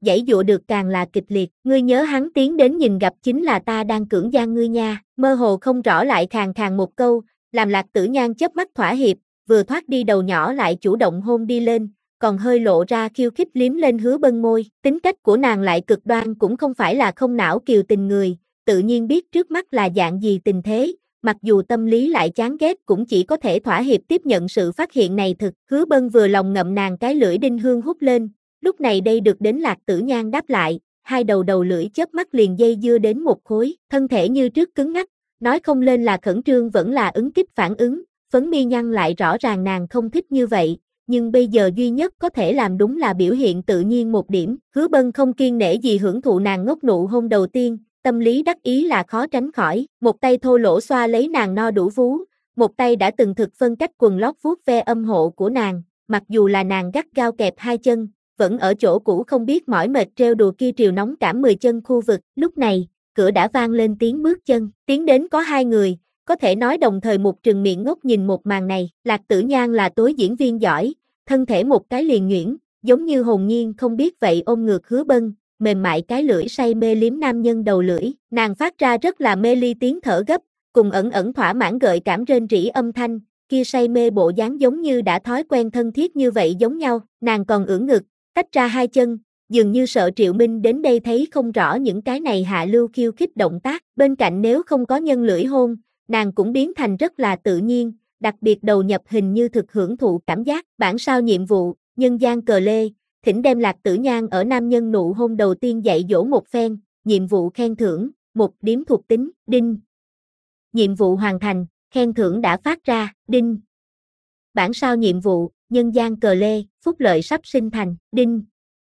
giãy giụa được càng là kịch liệt. Ngươi nhớ hắn tiến đến nhìn gặp chính là ta đang cưỡng gian ngươi nha. Mơ hồ không rõ lại khàn khàn một câu, làm Lạc Tử Nhan chớp mắt thỏa hiệp, vừa thoát đi đầu nhỏ lại chủ động hôn đi lên, còn hơi lộ ra khiêu khích liếm lên Hứa Bân môi. Tính cách của nàng lại cực đoan, cũng không phải là không não kiều tình người, tự nhiên biết trước mắt là dạng gì tình thế, mặc dù tâm lý lại chán ghét cũng chỉ có thể thỏa hiệp tiếp nhận sự phát hiện này thực. Hứa Bân vừa lòng ngậm nàng cái lưỡi đinh hương hút lên, lúc này đây được đến Lạc Tử Nhan đáp lại, hai đầu lưỡi chớp mắt liền dây dưa đến một khối, thân thể như trước cứng ngắc, nói không lên là khẩn trương vẫn là ứng kích phản ứng, phấn mi nhăn lại rõ ràng nàng không thích như vậy, nhưng bây giờ duy nhất có thể làm đúng là biểu hiện tự nhiên một điểm. Hứa Bân không kiêng nể gì hưởng thụ nàng ngốc nụ hôn đầu tiên, tâm lý đắc ý là khó tránh khỏi, một tay thô lỗ xoa lấy nàng no đủ vú, một tay đã từng thực phân cách quần lót vuốt ve âm hộ của nàng, mặc dù là nàng gắt gao kẹp hai chân, vẫn ở chỗ cũ không biết mỏi mệt trêu đùa kia triều nóng cảm 10 chân khu vực. Lúc này, cửa đã vang lên tiếng bước chân, tiến đến có hai người, có thể nói đồng thời một trừng miệng ngốc nhìn một màn này. Lạc Tử Nhan là tối diễn viên giỏi, thân thể một cái liền nhuyễn, giống như hồn nhiên không biết vậy ôm ngược Hứa Bân, mềm mại cái lưỡi say mê liếm nam nhân đầu lưỡi, nàng phát ra rất là mê ly tiếng thở gấp, cùng ẩn ẩn thỏa mãn gợi cảm rên rỉ âm thanh, kia say mê bộ dáng giống như đã thói quen thân thiết như vậy giống nhau, nàng còn ưỡn ngực, tách ra hai chân, dường như sợ Triệu Minh đến đây thấy không rõ những cái này hạ lưu khiêu khích động tác, bên cạnh nếu không có nhân lưỡi hôn, nàng cũng biến thành rất là tự nhiên, đặc biệt đầu nhập hình như thực hưởng thụ cảm giác. Bản sao nhiệm vụ, nhân gian cờ lê, thỉnh đem Lạc Tử Nhan ở nam nhân nụ hôn đầu tiên dạy dỗ một phen, nhiệm vụ khen thưởng, một điểm thuộc tính, đinh. Nhiệm vụ hoàn thành, khen thưởng đã phát ra, đinh. Bản sao nhiệm vụ, nhân gian cờ lê, phúc lợi sắp sinh thành, đinh.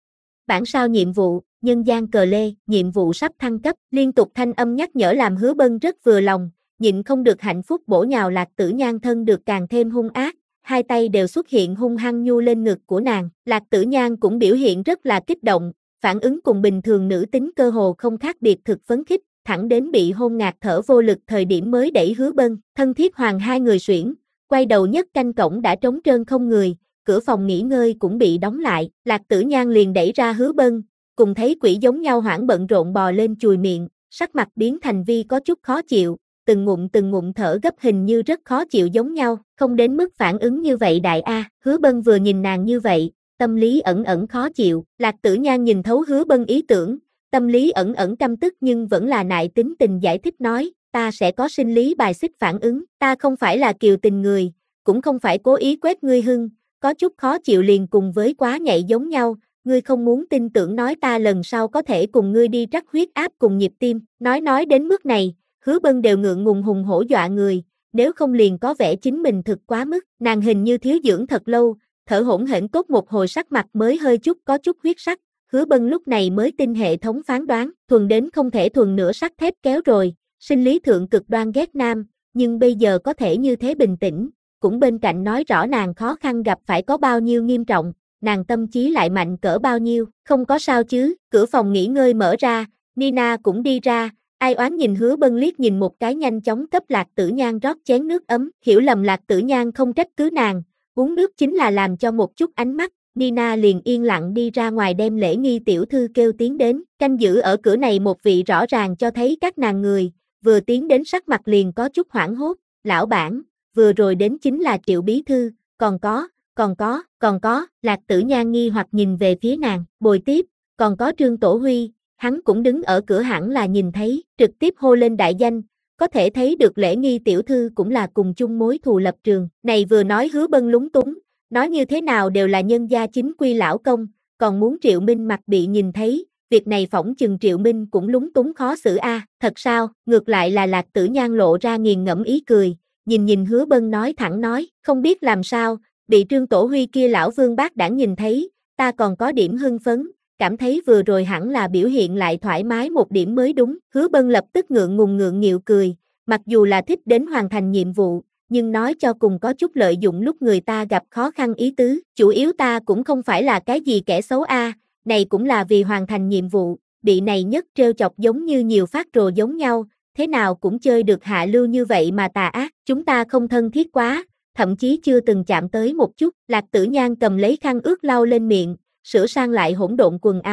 Bản sao nhiệm vụ, nhân gian cờ lê, nhiệm vụ sắp thăng cấp, liên tục thanh âm nhắc nhở làm Hứa Bân rất vừa lòng, nhịn không được hạnh phúc bổ nhào Lạc Tử Nhan thân được càng thêm hung ác, hai tay đều xuất hiện hung hăng nhu lên ngực của nàng. Lạc Tử Nhan cũng biểu hiện rất là kích động, phản ứng cùng bình thường nữ tính cơ hồ không khác biệt, thực phấn khích, thẳng đến bị hôn ngạt thở vô lực thời điểm mới đẩy Hứa Bân. Thân thiết hoàng hai người xuyển, quay đầu nhất canh cổng đã trống trơn không người, cửa phòng nghỉ ngơi cũng bị đóng lại, Lạc Tử Nhan liền đẩy ra Hứa Bân, cùng thấy quỷ giống nhau hoảng bận rộn bò lên chùi miệng, sắc mặt biến thành vi có chút khó chịu, từng ngụm thở gấp hình như rất khó chịu giống nhau, không đến mức phản ứng như vậy đại a. Hứa Bân vừa nhìn nàng như vậy, tâm lý ẩn ẩn khó chịu, Lạc Tử Nhan nhìn thấu Hứa Bân ý tưởng, tâm lý ẩn ẩn căm tức nhưng vẫn là nại tính tình giải thích nói, ta sẽ có sinh lý bài xích phản ứng, ta không phải là kiều tình người, cũng không phải cố ý quét ngươi hưng, có chút khó chịu liền cùng với quá nhạy giống nhau, ngươi không muốn tin tưởng nói ta lần sau có thể cùng ngươi đi trắc huyết áp cùng nhịp tim. Nói đến mức này, Hứa Bân đều ngượng ngùng hùng hổ dọa người, nếu không liền có vẻ chính mình thực quá mức, nàng hình như thiếu dưỡng thật lâu, thở hổn hển cốt một hồi sắc mặt mới hơi chút có chút huyết sắc, Hứa Bân lúc này mới tin hệ thống phán đoán, thuần đến không thể thuần nữa sắt thép kéo rồi, sinh lý thượng cực đoan ghét nam, nhưng bây giờ có thể như thế bình tĩnh, cũng bên cạnh nói rõ nàng khó khăn gặp phải có bao nhiêu nghiêm trọng, nàng tâm trí lại mạnh cỡ bao nhiêu, không có sao chứ. Cửa phòng nghỉ ngơi mở ra, Nina cũng đi ra, ai oán nhìn Hứa Bân liếc nhìn một cái nhanh chóng cấp Lạc Tử Nhan rót chén nước ấm, hiểu lầm Lạc Tử Nhan không trách cứ nàng, uống nước chính là làm cho một chút ánh mắt, Nina liền yên lặng đi ra ngoài đem lễ nghi tiểu thư kêu tiến đến, canh giữ ở cửa này một vị rõ ràng cho thấy các nàng người, vừa tiến đến sắc mặt liền có chút hoảng hốt, lão bản, vừa rồi đến chính là Triệu bí thư, còn có, Lạc Tử Nhan nghi hoặc nhìn về phía nàng, bồi tiếp, còn có Trương Tổ Huy, hắn cũng đứng ở cửa hẳn là nhìn thấy, trực tiếp hô lên đại danh, có thể thấy được lễ nghi tiểu thư cũng là cùng chung mối thù lập trường, này vừa nói Hứa Bân lúng túng, nói như thế nào đều là nhân gia chính quy lão công, còn muốn Triệu Minh mặt bị nhìn thấy, việc này phỏng chừng Triệu Minh cũng lúng túng khó xử a. Thật sao? Ngược lại là Lạc Tử Nhan lộ ra nghiền ngẫm ý cười, nhìn Hứa Bân nói thẳng nói, không biết làm sao, bị Trương Tổ Huy kia lão vương bác đảng nhìn thấy, ta còn có điểm hưng phấn, cảm thấy vừa rồi hẳn là biểu hiện lại thoải mái một điểm mới đúng. Hứa Bân lập tức ngượng ngùng ngượng nghịu cười, mặc dù là thích đến hoàn thành nhiệm vụ, nhưng nói cho cùng có chút lợi dụng lúc người ta gặp khó khăn ý tứ, chủ yếu ta cũng không phải là cái gì kẻ xấu a, này cũng là vì hoàn thành nhiệm vụ, bị này nhất trêu chọc giống như nhiều phát rồ giống nhau, thế nào cũng chơi được hạ lưu như vậy mà tà ác, chúng ta không thân thiết quá, thậm chí chưa từng chạm tới một chút. Lạc Tử Nhan cầm lấy khăn ướt lau lên miệng, sửa sang lại hỗn độn quần áo,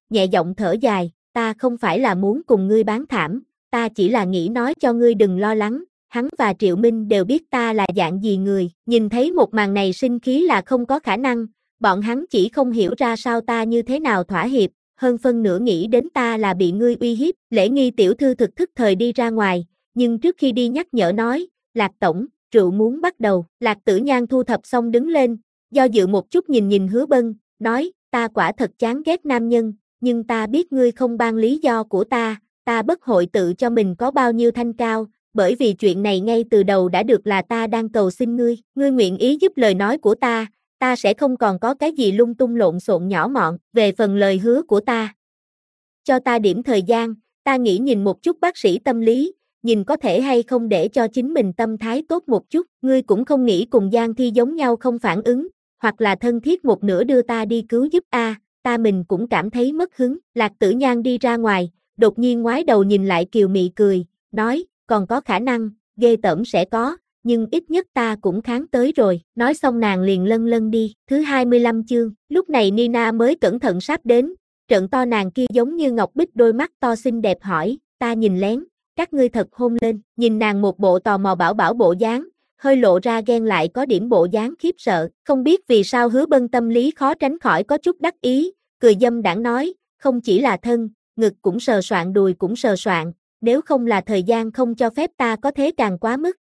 nhẹ giọng thở dài, ta không phải là muốn cùng ngươi bán thảm, ta chỉ là nghĩ nói cho ngươi đừng lo lắng, hắn và Triệu Minh đều biết ta là dạng gì người, nhìn thấy một màn này sinh khí là không có khả năng, bọn hắn chỉ không hiểu ra sao ta như thế nào thỏa hiệp, hơn phân nửa nghĩ đến ta là bị ngươi uy hiếp, Lễ Nghi tiểu thư thực thức thời đi ra ngoài, nhưng trước khi đi nhắc nhở nói, Lạc tổng, rượu muốn bắt đầu, Lạc Tử Nhan thu thập xong đứng lên, do dự một chút nhìn Hứa Bân, nói, ta quả thật chán ghét nam nhân, nhưng ta biết ngươi không ban lý do của ta bất hội tự cho mình có bao nhiêu thanh cao, bởi vì chuyện này ngay từ đầu đã được là ta đang cầu xin ngươi nguyện ý giúp lời nói của ta sẽ không còn có cái gì lung tung lộn xộn nhỏ mọn, về phần lời hứa của ta. Cho ta điểm thời gian, ta nghĩ nhìn một chút bác sĩ tâm lý, nhìn có thể hay không để cho chính mình tâm thái tốt một chút, ngươi cũng không nghĩ cùng Giang Thi giống nhau không phản ứng, hoặc là thân thiết một nửa đưa ta đi cứu giúp ta mình cũng cảm thấy mất hứng, Lạc Tử Nhan đi ra ngoài, đột nhiên ngoái đầu nhìn lại kiều mị cười, nói, còn có khả năng, ghê tởm sẽ có, nhưng ít nhất ta cũng kháng tới rồi, nói xong nàng liền lân lân đi, thứ 25 chương, lúc này Nina mới cẩn thận sắp đến, trợn to nàng kia giống như ngọc bích đôi mắt to xinh đẹp hỏi, ta nhìn lén, các ngươi thật hôn lên, nhìn nàng một bộ tò mò bảo bảo bộ dáng, hơi lộ ra ghen lại có điểm bộ dáng khiếp sợ, không biết vì sao Hứa Bân tâm lý khó tránh khỏi có chút đắc ý, cười dâm đãng nói, không chỉ là thân, ngực cũng sờ soạn đùi cũng sờ soạn, nếu không là thời gian không cho phép ta có thế càng quá mức,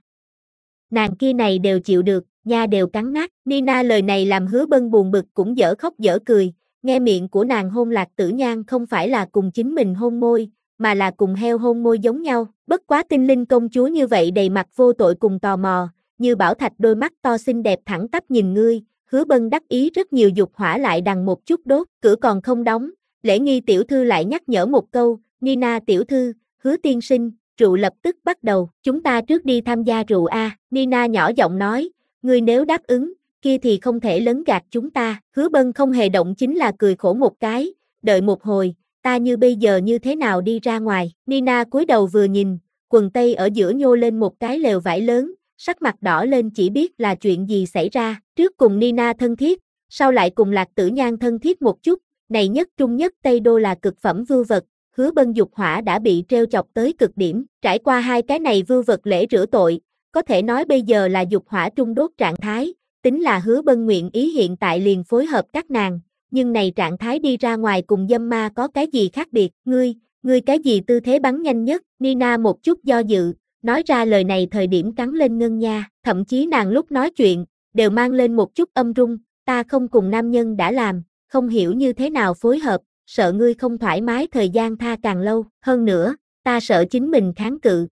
nàng kia này đều chịu được, nha đều cắn nát, Nina lời này làm Hứa Bân buồn bực cũng dở khóc dở cười, nghe miệng của nàng hôn Lạc Tử Nhan không phải là cùng chính mình hôn môi, mà là cùng heo hôn môi giống nhau, bất quá tinh linh công chúa như vậy đầy mặt vô tội cùng tò mò, như bảo thạch đôi mắt to xinh đẹp thẳng tắp nhìn ngươi, Hứa Bân đắc ý rất nhiều dục hỏa lại đằng một chút đốt, cửa còn không đóng, Lễ Nghi tiểu thư lại nhắc nhở một câu, Nina tiểu thư, Hứa tiên sinh, rượu lập tức bắt đầu, chúng ta trước đi tham gia rượu Nina nhỏ giọng nói, ngươi nếu đáp ứng, kia thì không thể lấn gạt chúng ta, Hứa Bân không hề động chính là cười khổ một cái, đợi một hồi, ta như bây giờ như thế nào đi ra ngoài, Nina cúi đầu vừa nhìn, quần tây ở giữa nhô lên một cái lều vải lớn, sắc mặt đỏ lên chỉ biết là chuyện gì xảy ra, trước cùng Nina thân thiết, sau lại cùng Lạc Tử Nhan thân thiết một chút, này nhất trung nhất Tây Đô là cực phẩm vưu vật, Hứa Bân dục hỏa đã bị treo chọc tới cực điểm, trải qua hai cái này vưu vật lễ rửa tội, có thể nói bây giờ là dục hỏa trung đốt trạng thái, tính là Hứa Bân nguyện ý hiện tại liền phối hợp các nàng, nhưng này trạng thái đi ra ngoài cùng dâm ma có cái gì khác biệt, ngươi cái gì tư thế bắn nhanh nhất, Nina một chút do dự, nói ra lời này thời điểm cắn lên ngân nha, thậm chí nàng lúc nói chuyện, đều mang lên một chút âm rung, ta không cùng nam nhân đã làm, không hiểu như thế nào phối hợp, sợ ngươi không thoải mái thời gian tha càng lâu, hơn nữa, ta sợ chính mình kháng cự.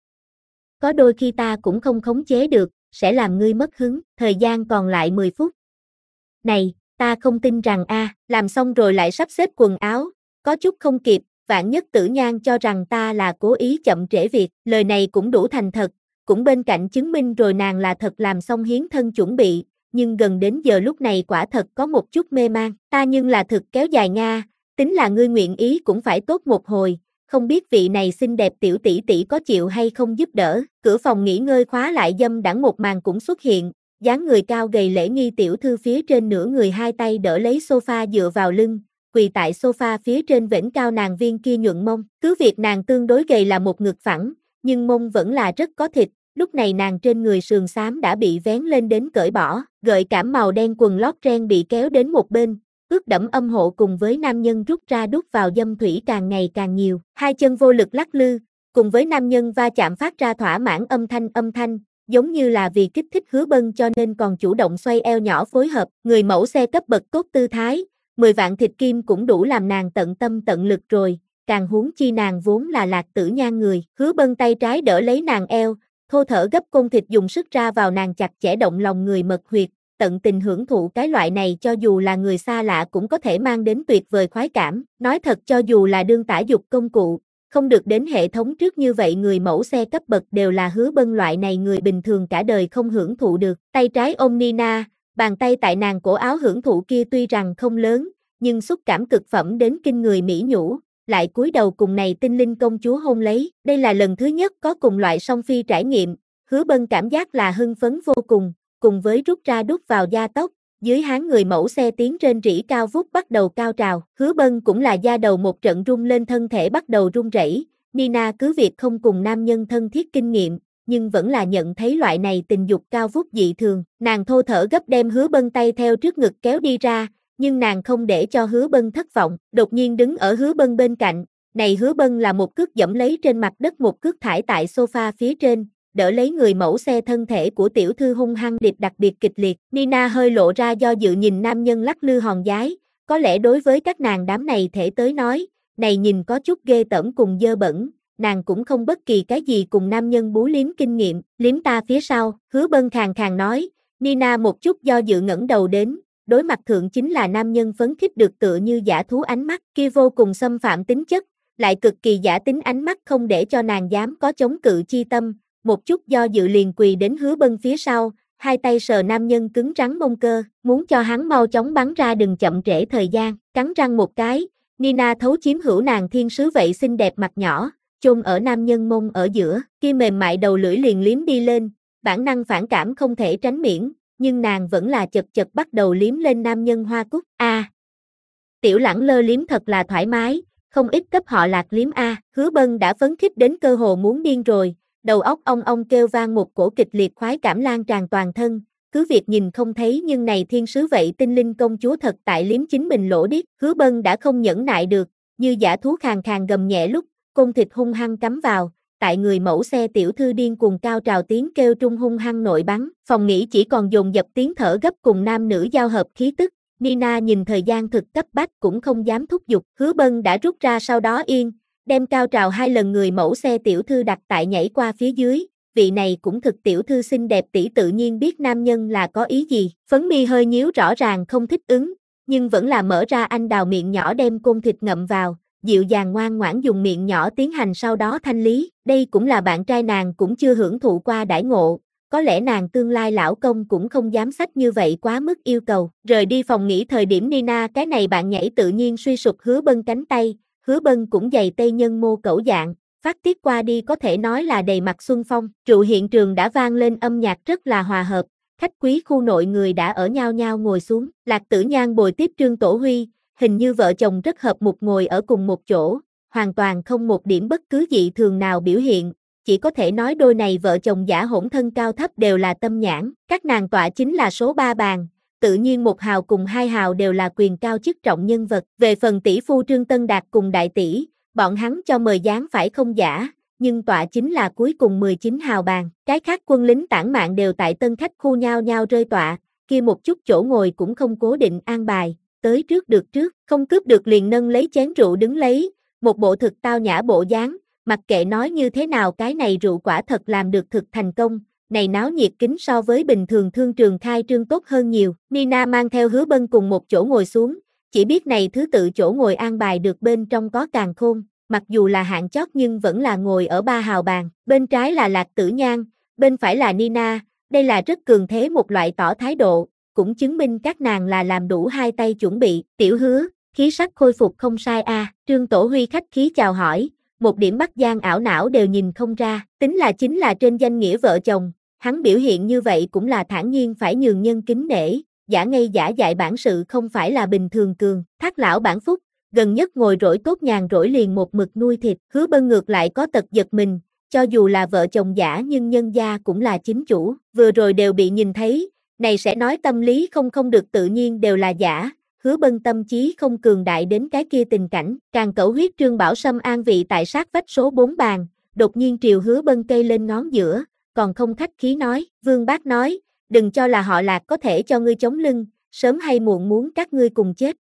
Có đôi khi ta cũng không khống chế được, sẽ làm ngươi mất hứng, thời gian còn lại 10 phút. Này, ta không tin rằng làm xong rồi lại sắp xếp quần áo, có chút không kịp, vạn nhất Tử Nhan cho rằng ta là cố ý chậm trễ việc, lời này cũng đủ thành thật, cũng bên cạnh chứng minh rồi nàng là thật làm xong hiến thân chuẩn bị, nhưng gần đến giờ lúc này quả thật có một chút mê man, ta nhưng là thực kéo dài Nga, tính là ngươi nguyện ý cũng phải tốt một hồi, không biết vị này xinh đẹp tiểu tỷ tỷ có chịu hay không giúp đỡ, cửa phòng nghỉ ngơi khóa lại dâm đãng một màn cũng xuất hiện, dáng người cao gầy Lễ Nghi tiểu thư phía trên nửa người hai tay đỡ lấy sofa dựa vào lưng, quỳ tại sofa phía trên vểnh cao nàng viên kia nhuận mông, cứ việc nàng tương đối gầy là một ngực phẳng, nhưng mông vẫn là rất có thịt, lúc này nàng trên người sườn xám đã bị vén lên đến cởi bỏ, gợi cảm màu đen quần lót ren bị kéo đến một bên, ướt đẫm âm hộ cùng với nam nhân rút ra đút vào dâm thủy càng ngày càng nhiều, hai chân vô lực lắc lư, cùng với nam nhân va chạm phát ra thỏa mãn âm thanh, giống như là vì kích thích Hứa Bân cho nên còn chủ động xoay eo nhỏ phối hợp, người mẫu xe cấp bậc cốt tư thái, 10 vạn thịt kim cũng đủ làm nàng tận tâm tận lực rồi, càng huống chi nàng vốn là Lạc Tử Nhan người, Hứa Bân tay trái đỡ lấy nàng eo, thô thở gấp côn thịt dùng sức ra vào nàng chặt chẽ động lòng người mật huyệt, tận tình hưởng thụ cái loại này cho dù là người xa lạ cũng có thể mang đến tuyệt vời khoái cảm, nói thật cho dù là đương tả dục công cụ, không được đến hệ thống trước như vậy người mẫu xe cấp bậc đều là Hứa Bân loại này người bình thường cả đời không hưởng thụ được, tay trái ôm Nina, bàn tay tại nàng cổ áo hưởng thụ kia tuy rằng không lớn, nhưng xúc cảm cực phẩm đến kinh người mỹ nhũ, lại cúi đầu cùng này tinh linh công chúa hôn lấy, đây là lần thứ nhất có cùng loại song phi trải nghiệm, Hứa Bân cảm giác là hưng phấn vô cùng với rút ra đút vào da tóc, dưới háng người mẫu xe tiến trên rỉ cao vút bắt đầu cao trào, Hứa Bân cũng là da đầu một trận rung lên, thân thể bắt đầu run rẩy. Nina cứ việc không cùng nam nhân thân thiết kinh nghiệm, nhưng vẫn là nhận thấy loại này tình dục cao vút dị thường, nàng thô thở gấp đem Hứa Bân tay theo trước ngực kéo đi ra, nhưng nàng không để cho Hứa Bân thất vọng, đột nhiên đứng ở Hứa Bân bên cạnh, này Hứa Bân là một cước giẫm lấy trên mặt đất, một cước thải tại sofa phía trên, đỡ lấy người mẫu xe, thân thể của tiểu thư hung hăng điệp đặc biệt kịch liệt. Nina hơi lộ ra do dự nhìn nam nhân lắc lư hòn giái, có lẽ đối với các nàng đám này thể tới nói, này nhìn có chút ghê tởm cùng dơ bẩn, nàng cũng không bất kỳ cái gì cùng nam nhân bú liếm kinh nghiệm, liếm ta phía sau, Hứa Bân khàn khàn nói. Nina một chút do dự ngẩng đầu đến, đối mặt thượng chính là nam nhân phấn khích được tựa như dã thú ánh mắt, kia vô cùng xâm phạm tính chất, lại cực kỳ giả tính ánh mắt không để cho nàng dám có chống cự chi tâm, một chút do dự liền quỳ đến Hứa Bân phía sau, hai tay sờ nam nhân cứng rắn mông cơ, muốn cho hắn mau chóng bắn ra, đừng chậm trễ thời gian, cắn răng một cái, Nina thấu chiếm hữu nàng thiên sứ vậy xinh đẹp mặt nhỏ, chôn ở nam nhân mông ở giữa, kia mềm mại đầu lưỡi liền liếm đi lên, bản năng phản cảm không thể tránh miễn, nhưng nàng vẫn là chật chật bắt đầu liếm lên nam nhân hoa cúc. Tiểu Lẳng Lơ liếm thật là thoải mái, không ít cấp họ Lạc liếm Hứa Bân đã phấn khích đến cơ hồ muốn điên rồi, đầu óc ong ong kêu vang, một cổ kịch liệt khoái cảm lan tràn toàn thân, cứ việc nhìn không thấy nhưng này thiên sứ vậy tinh linh công chúa thật tại liếm chính mình lỗ điếc. Hứa Bân đã không nhẫn nại được, như dã thú khàn khàn gầm nhẹ lúc, côn thịt hung hăng cắm vào, tại người mẫu xe tiểu thư điên cuồng cao trào tiếng kêu trung hung hăng nội bắn, phòng nghỉ chỉ còn dồn dập tiếng thở gấp cùng nam nữ giao hợp khí tức. Nina nhìn thời gian thực cấp bách cũng không dám thúc giục, Hứa Bân đã rút ra sau đó yên, đem cao trào 2 lần người mẫu xe tiểu thư đặt tại nhảy qua phía dưới, vị này cũng thực tiểu thư xinh đẹp tỷ tự nhiên biết nam nhân là có ý gì, phấn mi hơi nhíu rõ ràng không thích ứng, nhưng vẫn là mở ra anh đào miệng nhỏ đem côn thịt ngậm vào, dịu dàng ngoan ngoãn dùng miệng nhỏ tiến hành sau đó thanh lý, đây cũng là bạn trai nàng cũng chưa hưởng thụ qua đãi ngộ. Có lẽ nàng tương lai lão công cũng không dám sách như vậy quá mức yêu cầu. Rời đi phòng nghỉ thời điểm Nina cái này bạn nhảy tự nhiên suy sụp Hứa Bân cánh tay, Hứa Bân cũng giày tây nhân mô cẩu dạng, phát tiết qua đi có thể nói là đầy mặt xuân phong. Trụ hiện trường đã vang lên âm nhạc rất là hòa hợp, khách quý khu nội người đã ở nhau nhau ngồi xuống, Lạc Tử Nhan bồi tiếp Trương Tổ Huy, hình như vợ chồng rất hợp mục ngồi ở cùng một chỗ, hoàn toàn không một điểm bất cứ dị thường nào biểu hiện. Chỉ có thể nói đôi này vợ chồng giả hỗn thân cao thấp đều là tâm nhãn, các nàng tọa chính là số 3 bàn, tự nhiên 1 hào cùng 2 hào đều là quyền cao chức trọng nhân vật. Về phần tỷ phu Trương Tân Đạt cùng đại tỷ, bọn hắn cho mời dáng phải không giả, nhưng tọa chính là cuối cùng 19 hào bàn, cái khác quân lính tản mạn đều tại tân khách khu nhau nhau rơi tọa, kia một chút chỗ ngồi cũng không cố định an bài, tới trước được trước, không cướp được liền nâng lấy chén rượu đứng lấy, một bộ thực tao nhã bộ dáng. Mặc kệ nói như thế nào cái này rượu quả thật làm được thực thành công, này náo nhiệt kính so với bình thường thương trường khai trương tốt hơn nhiều. Nina mang theo Hứa Bân cùng một chỗ ngồi xuống, chỉ biết này thứ tự chỗ ngồi an bài được bên trong có càn khôn, mặc dù là hạng chót nhưng vẫn là ngồi ở 3 hào bàn, bên trái là Lạc Tử Nhan, bên phải là Nina, đây là rất cường thế một loại tỏ thái độ, cũng chứng minh các nàng là làm đủ hai tay chuẩn bị. Tiểu Hứa, khí sắc khôi phục không sai Trương Tổ Huy khách khí chào hỏi. Một điểm Bắc Giang ảo não đều nhìn không ra, chính là trên danh nghĩa vợ chồng, hắn biểu hiện như vậy cũng là thản nhiên phải nhường nhân kính nể, giả ngây giả dại bản sự không phải là bình thường cường, Thác lão bản phúc, gần nhất ngồi rỗi tốt nhàn rỗi liền một mực nuôi thịt, Hứa Bân ngược lại có tật giật mình, cho dù là vợ chồng giả nhưng nhân gia cũng là chính chủ, vừa rồi đều bị nhìn thấy, này sẽ nói tâm lý không được tự nhiên đều là giả. Hứa Bân tâm trí không cường đại đến cái kia tình cảnh, càng cẩu huyết Trương Bảo Sâm an vị tại sát vách số 4 bàn, đột nhiên triều Hứa Bân cây lên ngón giữa, còn không khách khí nói, Vương Bác nói, đừng cho là họ Lạc có thể cho ngươi chống lưng, sớm hay muộn muốn các ngươi cùng chết,